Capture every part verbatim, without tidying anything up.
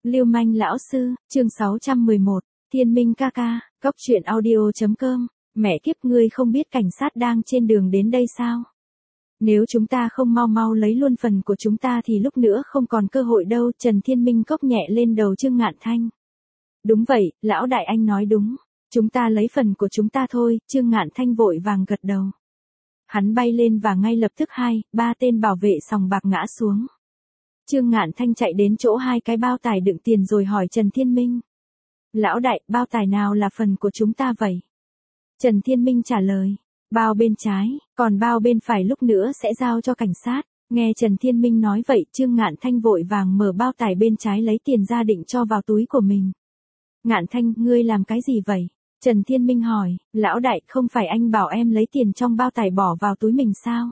Lưu manh lão sư, chương sáu trăm mười một, Thiên Minh ca ca, cóc truyện audio.com, mẹ kiếp ngươi không biết cảnh sát đang trên đường đến đây sao? Nếu chúng ta không mau mau lấy luôn phần của chúng ta thì lúc nữa không còn cơ hội đâu. Trần Thiên Minh cốc nhẹ lên đầu Trương Ngạn Thanh. Đúng vậy, lão đại anh nói đúng. Chúng ta lấy phần của chúng ta thôi. Trương Ngạn Thanh vội vàng gật đầu. Hắn bay lên và ngay lập tức hai, ba tên bảo vệ sòng bạc ngã xuống. Trương Ngạn Thanh chạy đến chỗ hai cái bao tải đựng tiền rồi hỏi Trần Thiên Minh. Lão đại, bao tải nào là phần của chúng ta vậy? Trần Thiên Minh trả lời. Bao bên trái, còn bao bên phải lúc nữa sẽ giao cho cảnh sát. Nghe Trần Thiên Minh nói vậy, Trương Ngạn Thanh vội vàng mở bao tải bên trái lấy tiền ra định cho vào túi của mình. Ngạn Thanh, ngươi làm cái gì vậy? Trần Thiên Minh hỏi, lão đại, không phải anh bảo em lấy tiền trong bao tải bỏ vào túi mình sao?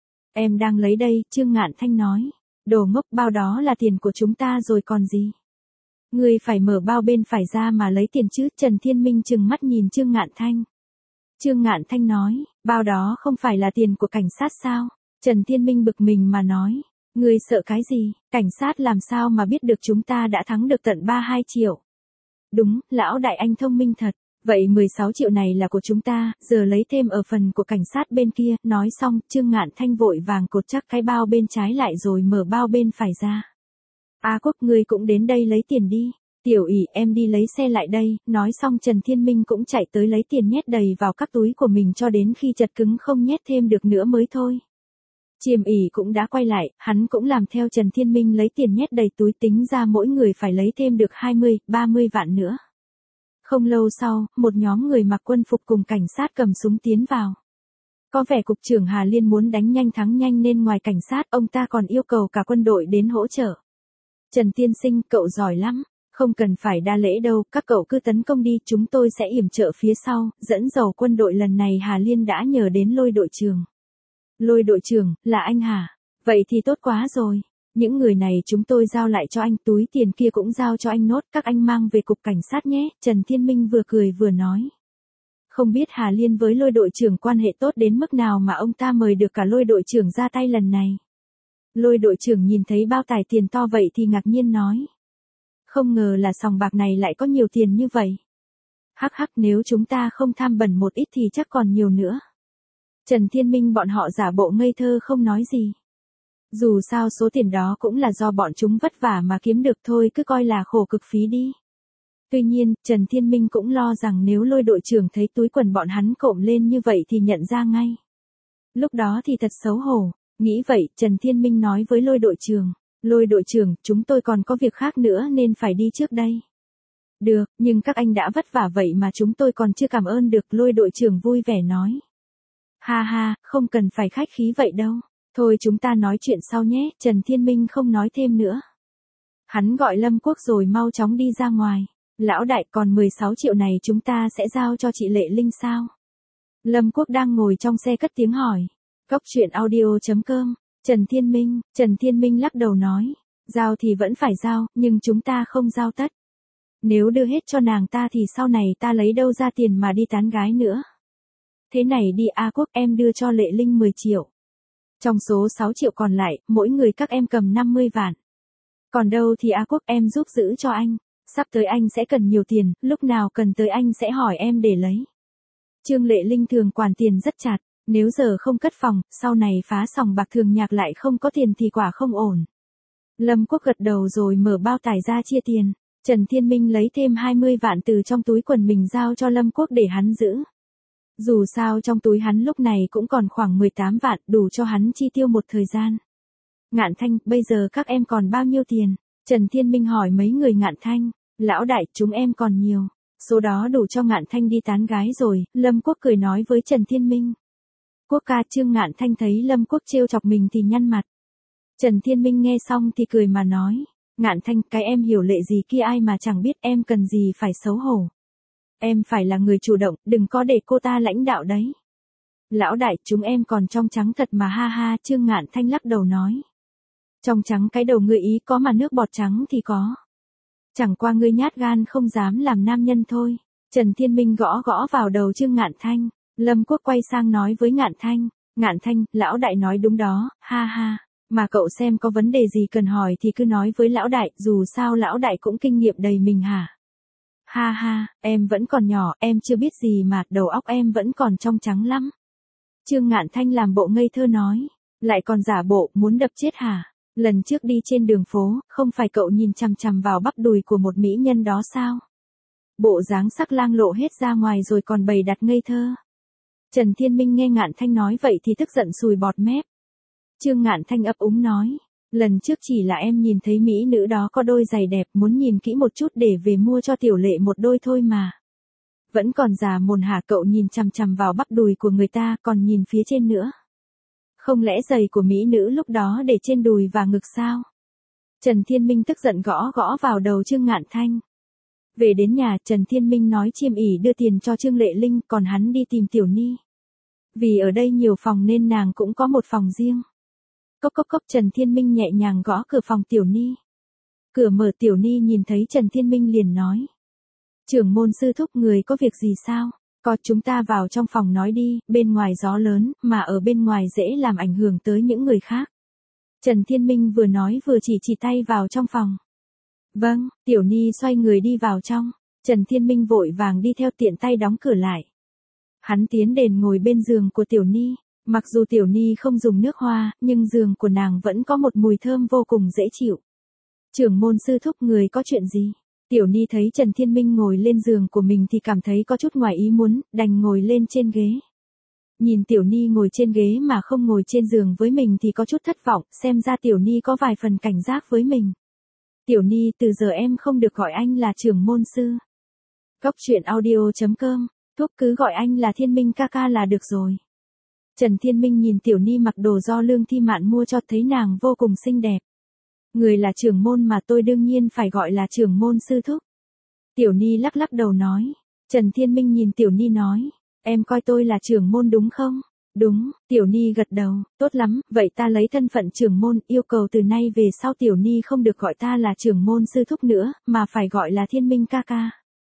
Em đang lấy đây, Trương Ngạn Thanh nói. Đồ ngốc, bao đó là tiền của chúng ta rồi còn gì? Ngươi phải mở bao bên phải ra mà lấy tiền chứ. Trần Thiên Minh trừng mắt nhìn Trương Ngạn Thanh. Trương Ngạn Thanh nói, bao đó không phải là tiền của cảnh sát sao? Trần Thiên Minh bực mình mà nói, ngươi sợ cái gì? Cảnh sát làm sao mà biết được chúng ta đã thắng được tận ba mươi hai triệu? Đúng, lão đại anh thông minh thật. Vậy mười sáu triệu này là của chúng ta, giờ lấy thêm ở phần của cảnh sát bên kia. Nói xong, Trương Ngạn Thanh vội vàng cột chắc cái bao bên trái lại rồi mở bao bên phải ra. A Quốc, ngươi cũng đến đây lấy tiền đi. Tiểu ỷ, em đi lấy xe lại đây. Nói xong Trần Thiên Minh cũng chạy tới lấy tiền nhét đầy vào các túi của mình cho đến khi chật cứng không nhét thêm được nữa mới thôi. Chiêm ỷ cũng đã quay lại, hắn cũng làm theo Trần Thiên Minh lấy tiền nhét đầy túi, tính ra mỗi người phải lấy thêm được hai mươi, ba mươi vạn nữa. Không lâu sau, một nhóm người mặc quân phục cùng cảnh sát cầm súng tiến vào. Có vẻ cục trưởng Hà Liên muốn đánh nhanh thắng nhanh nên ngoài cảnh sát ông ta còn yêu cầu cả quân đội đến hỗ trợ. Trần tiên sinh, cậu giỏi lắm. Không cần phải đa lễ đâu, các cậu cứ tấn công đi, chúng tôi sẽ yểm trợ phía sau. Dẫn dầu quân đội lần này Hà Liên đã nhờ đến Lôi đội trưởng. Lôi đội trưởng, là anh hả? Vậy thì tốt quá rồi. Những người này chúng tôi giao lại cho anh, túi tiền kia cũng giao cho anh nốt, các anh mang về cục cảnh sát nhé. Trần Thiên Minh vừa cười vừa nói. Không biết Hà Liên với Lôi đội trưởng quan hệ tốt đến mức nào mà ông ta mời được cả Lôi đội trưởng ra tay lần này. Lôi đội trưởng nhìn thấy bao tải tiền to vậy thì ngạc nhiên nói. Không ngờ là sòng bạc này lại có nhiều tiền như vậy. Hắc hắc, nếu chúng ta không tham bẩn một ít thì chắc còn nhiều nữa. Trần Thiên Minh bọn họ giả bộ ngây thơ không nói gì. Dù sao số tiền đó cũng là do bọn chúng vất vả mà kiếm được thôi, cứ coi là khổ cực phí đi. Tuy nhiên, Trần Thiên Minh cũng lo rằng nếu Lôi đội trưởng thấy túi quần bọn hắn cộm lên như vậy thì nhận ra ngay. Lúc đó thì thật xấu hổ. Nghĩ vậy, Trần Thiên Minh nói với Lôi đội trưởng. Lôi đội trưởng, chúng tôi còn có việc khác nữa nên phải đi trước đây. Được, nhưng các anh đã vất vả vậy mà chúng tôi còn chưa cảm ơn được. Lôi đội trưởng vui vẻ nói. Ha ha, không cần phải khách khí vậy đâu. Thôi chúng ta nói chuyện sau nhé. Trần Thiên Minh không nói thêm nữa. Hắn gọi Lâm Quốc rồi mau chóng đi ra ngoài. Lão đại, còn mười sáu triệu này chúng ta sẽ giao cho chị Lệ Linh sao? Lâm Quốc đang ngồi trong xe cất tiếng hỏi. Cóc truyện audio.com. Trần Thiên Minh, Trần Thiên Minh lắc đầu nói, giao thì vẫn phải giao, nhưng chúng ta không giao tất. Nếu đưa hết cho nàng ta thì sau này ta lấy đâu ra tiền mà đi tán gái nữa. Thế này đi A Quốc, em đưa cho Lệ Linh mười triệu. Trong số sáu triệu còn lại, mỗi người các em cầm năm mươi vạn. Còn đâu thì A Quốc em giúp giữ cho anh. Sắp tới anh sẽ cần nhiều tiền, lúc nào cần tới anh sẽ hỏi em để lấy. Trương Lệ Linh thường quản tiền rất chặt. Nếu giờ không cất phòng, sau này phá sòng bạc Thường Nhạc lại không có tiền thì quả không ổn. Lâm Quốc gật đầu rồi mở bao tải ra chia tiền. Trần Thiên Minh lấy thêm hai mươi vạn từ trong túi quần mình giao cho Lâm Quốc để hắn giữ. Dù sao trong túi hắn lúc này cũng còn khoảng mười tám vạn, đủ cho hắn chi tiêu một thời gian. Ngạn Thanh, bây giờ các em còn bao nhiêu tiền? Trần Thiên Minh hỏi mấy người Ngạn Thanh. Lão đại, chúng em còn nhiều. Số đó đủ cho Ngạn Thanh đi tán gái rồi. Lâm Quốc cười nói với Trần Thiên Minh. Quốc ca. Trương Ngạn Thanh thấy Lâm Quốc trêu chọc mình thì nhăn mặt. Trần Thiên Minh nghe xong thì cười mà nói. Ngạn Thanh, cái em hiểu lệ gì kia ai mà chẳng biết, em cần gì phải xấu hổ. Em phải là người chủ động, đừng có để cô ta lãnh đạo đấy. Lão đại, chúng em còn trong trắng thật mà ha ha. Trương Ngạn Thanh lắc đầu nói. Trong trắng cái đầu ngươi ý có mà nước bọt trắng thì có. Chẳng qua ngươi nhát gan không dám làm nam nhân thôi. Trần Thiên Minh gõ gõ vào đầu Trương Ngạn Thanh. Lâm Quốc quay sang nói với Ngạn Thanh. Ngạn Thanh, lão đại nói đúng đó, ha ha. Mà cậu xem có vấn đề gì cần hỏi thì cứ nói với lão đại, dù sao lão đại cũng kinh nghiệm đầy mình hả? Ha ha, em vẫn còn nhỏ, em chưa biết gì mà, đầu óc em vẫn còn trong trắng lắm. Trương Ngạn Thanh làm bộ ngây thơ nói, lại còn giả bộ, muốn đập chết hả? Lần trước đi trên đường phố, không phải cậu nhìn chằm chằm vào bắp đùi của một mỹ nhân đó sao? Bộ dáng sắc lang lộ hết ra ngoài rồi còn bày đặt ngây thơ. Trần Thiên Minh nghe Ngạn Thanh nói vậy thì tức giận sùi bọt mép. Trương Ngạn Thanh ấp úng nói, lần trước chỉ là em nhìn thấy mỹ nữ đó có đôi giày đẹp, muốn nhìn kỹ một chút để về mua cho tiểu lệ một đôi thôi mà. Vẫn còn già mồn hả? Cậu nhìn chằm chằm vào bắp đùi của người ta, còn nhìn phía trên nữa. Không lẽ giày của mỹ nữ lúc đó để trên đùi và ngực sao? Trần Thiên Minh tức giận gõ gõ vào đầu Trương Ngạn Thanh. Về đến nhà, Trần Thiên Minh nói Chiêm ỉ đưa tiền cho Trương Lệ Linh, còn hắn đi tìm Tiểu Ni. Vì ở đây nhiều phòng nên nàng cũng có một phòng riêng. Cốc cốc cốc, Trần Thiên Minh nhẹ nhàng gõ cửa phòng Tiểu Ni. Cửa mở, Tiểu Ni nhìn thấy Trần Thiên Minh liền nói. Trưởng môn sư thúc, người có việc gì sao? Có, chúng ta vào trong phòng nói đi, bên ngoài gió lớn, mà ở bên ngoài dễ làm ảnh hưởng tới những người khác. Trần Thiên Minh vừa nói vừa chỉ chỉ tay vào trong phòng. Vâng, Tiểu Ni xoay người đi vào trong. Trần Thiên Minh vội vàng đi theo, tiện tay đóng cửa lại. Hắn tiến đến ngồi bên giường của Tiểu Ni. Mặc dù Tiểu Ni không dùng nước hoa, nhưng giường của nàng vẫn có một mùi thơm vô cùng dễ chịu. Trưởng môn sư thúc, người có chuyện gì? Tiểu Ni thấy Trần Thiên Minh ngồi lên giường của mình thì cảm thấy có chút ngoài ý muốn, đành ngồi lên trên ghế. Nhìn Tiểu Ni ngồi trên ghế mà không ngồi trên giường với mình thì có chút thất vọng, xem ra Tiểu Ni có vài phần cảnh giác với mình. Tiểu Ni, từ giờ em không được gọi anh là trưởng môn sư. Cốc truyện audio chấm com, thúc cứ gọi anh là Thiên Minh ca ca là được rồi. Trần Thiên Minh nhìn Tiểu Ni mặc đồ do Lương Thi Mạn mua cho, thấy nàng vô cùng xinh đẹp. Người là trưởng môn mà, tôi đương nhiên phải gọi là trưởng môn sư thúc. Tiểu Ni lắc lắc đầu nói. Trần Thiên Minh nhìn Tiểu Ni nói, em coi tôi là trưởng môn đúng không? Đúng, Tiểu Ni gật đầu, tốt lắm, vậy ta lấy thân phận trưởng môn, yêu cầu từ nay về sau Tiểu Ni không được gọi ta là trưởng môn sư thúc nữa, mà phải gọi là Thiên Minh ca ca.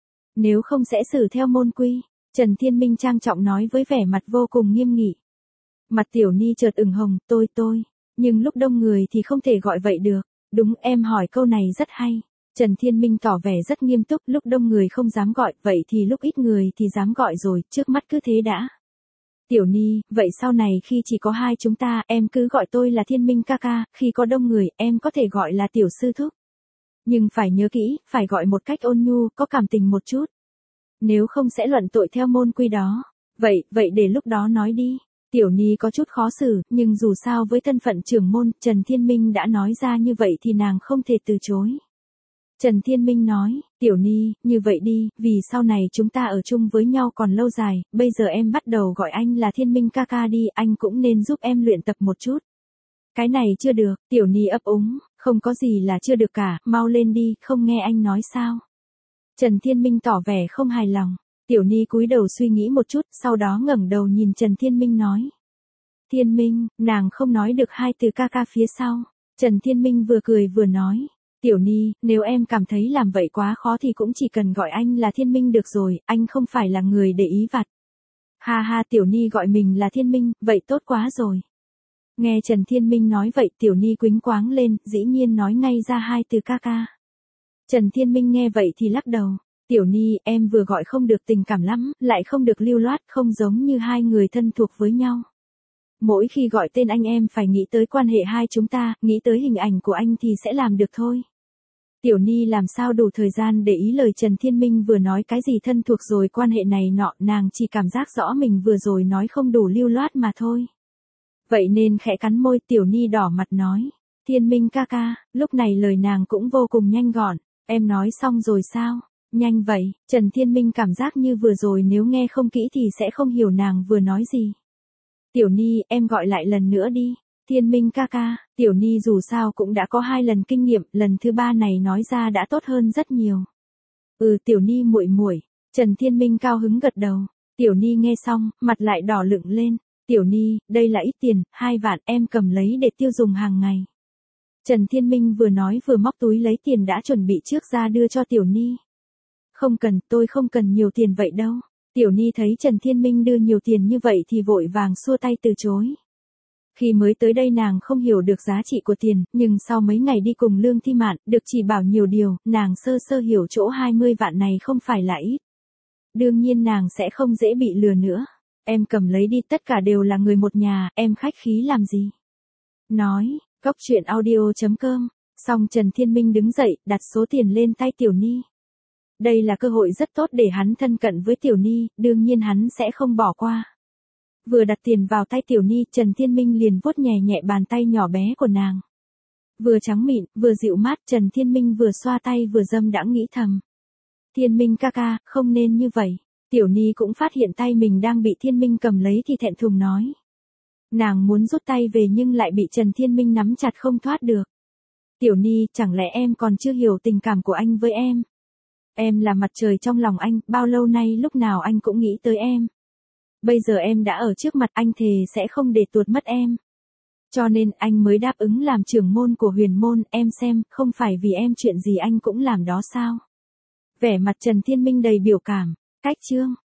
Nếu không sẽ xử theo môn quy. Trần Thiên Minh trang trọng nói với vẻ mặt vô cùng nghiêm nghị. Mặt Tiểu Ni chợt ửng hồng, tôi tôi, nhưng lúc đông người thì không thể gọi vậy được. Đúng, em hỏi câu này rất hay. Trần Thiên Minh tỏ vẻ rất nghiêm túc, lúc đông người không dám gọi, vậy thì lúc ít người thì dám gọi rồi, trước mắt cứ thế đã. Tiểu Ni, vậy sau này khi chỉ có hai chúng ta, em cứ gọi tôi là Thiên Minh ca ca, khi có đông người, em có thể gọi là Tiểu sư thúc. Nhưng phải nhớ kỹ, phải gọi một cách ôn nhu, có cảm tình một chút. Nếu không sẽ luận tội theo môn quy đó. Vậy, vậy để lúc đó nói đi. Tiểu Ni có chút khó xử, nhưng dù sao với thân phận trưởng môn, Trần Thiên Minh đã nói ra như vậy thì nàng không thể từ chối. Trần Thiên Minh nói, Tiểu Ni, như vậy đi, vì sau này chúng ta ở chung với nhau còn lâu dài, bây giờ em bắt đầu gọi anh là Thiên Minh ca ca đi, anh cũng nên giúp em luyện tập một chút. Cái này chưa được, Tiểu Ni ấp úng, không có gì là chưa được cả, mau lên đi, không nghe anh nói sao. Trần Thiên Minh tỏ vẻ không hài lòng. Tiểu Ni cúi đầu suy nghĩ một chút, sau đó ngẩng đầu nhìn Trần Thiên Minh nói. Thiên Minh, nàng không nói được hai từ ca ca phía sau. Trần Thiên Minh vừa cười vừa nói. Tiểu Ni, nếu em cảm thấy làm vậy quá khó thì cũng chỉ cần gọi anh là Thiên Minh được rồi, anh không phải là người để ý vặt. Ha ha, Tiểu Ni gọi mình là Thiên Minh, vậy tốt quá rồi. Nghe Trần Thiên Minh nói vậy, Tiểu Ni quýnh quáng lên, dĩ nhiên nói ngay ra hai từ ca ca. Trần Thiên Minh nghe vậy thì lắc đầu. Tiểu Ni, em vừa gọi không được tình cảm lắm, lại không được lưu loát, không giống như hai người thân thuộc với nhau. Mỗi khi gọi tên anh em phải nghĩ tới quan hệ hai chúng ta, nghĩ tới hình ảnh của anh thì sẽ làm được thôi. Tiểu Ni làm sao đủ thời gian để ý lời Trần Thiên Minh vừa nói cái gì thân thuộc rồi quan hệ này nọ, nàng chỉ cảm giác rõ mình vừa rồi nói không đủ lưu loát mà thôi. Vậy nên khẽ cắn môi, Tiểu Ni đỏ mặt nói. Thiên Minh ca ca, lúc này lời nàng cũng vô cùng nhanh gọn. Em nói xong rồi sao? Nhanh vậy, Trần Thiên Minh cảm giác như vừa rồi nếu nghe không kỹ thì sẽ không hiểu nàng vừa nói gì. Tiểu Ni, em gọi lại lần nữa đi. Thiên Minh ca ca, Tiểu Ni dù sao cũng đã có hai lần kinh nghiệm, lần thứ ba này nói ra đã tốt hơn rất nhiều. Ừ, Tiểu Ni muội muội. Trần Thiên Minh cao hứng gật đầu. Tiểu Ni nghe xong, mặt lại đỏ lựng lên. Tiểu Ni, đây là ít tiền, hai vạn em cầm lấy để tiêu dùng hàng ngày. Trần Thiên Minh vừa nói vừa móc túi lấy tiền đã chuẩn bị trước ra đưa cho Tiểu Ni. Không cần, tôi không cần nhiều tiền vậy đâu. Tiểu Ni thấy Trần Thiên Minh đưa nhiều tiền như vậy thì vội vàng xua tay từ chối. Khi mới tới đây nàng không hiểu được giá trị của tiền, nhưng sau mấy ngày đi cùng Lương Thi Mạn, được chỉ bảo nhiều điều, nàng sơ sơ hiểu chỗ hai mươi vạn này không phải là ít. Đương nhiên nàng sẽ không dễ bị lừa nữa. Em cầm lấy đi, tất cả đều là người một nhà, em khách khí làm gì? Nói, Cốc Truyện Audio chấm com. Xong Trần Thiên Minh đứng dậy, đặt số tiền lên tay Tiểu Ni. Đây là cơ hội rất tốt để hắn thân cận với Tiểu Ni, đương nhiên hắn sẽ không bỏ qua. Vừa đặt tiền vào tay Tiểu Ni, Trần Thiên Minh liền vuốt nhẹ nhẹ bàn tay nhỏ bé của nàng. Vừa trắng mịn, vừa dịu mát, Trần Thiên Minh vừa xoa tay vừa dâm đãng nghĩ thầm. Thiên Minh ca ca, không nên như vậy. Tiểu Ni cũng phát hiện tay mình đang bị Thiên Minh cầm lấy thì thẹn thùng nói. Nàng muốn rút tay về nhưng lại bị Trần Thiên Minh nắm chặt không thoát được. Tiểu Ni, chẳng lẽ em còn chưa hiểu tình cảm của anh với em? Em là mặt trời trong lòng anh, bao lâu nay lúc nào anh cũng nghĩ tới em. Bây giờ em đã ở trước mặt anh, thề sẽ không để tuột mất em. Cho nên anh mới đáp ứng làm trưởng môn của Huyền môn, em xem, không phải vì em chuyện gì anh cũng làm đó sao? Vẻ mặt Trần Thiên Minh đầy biểu cảm. Cách chương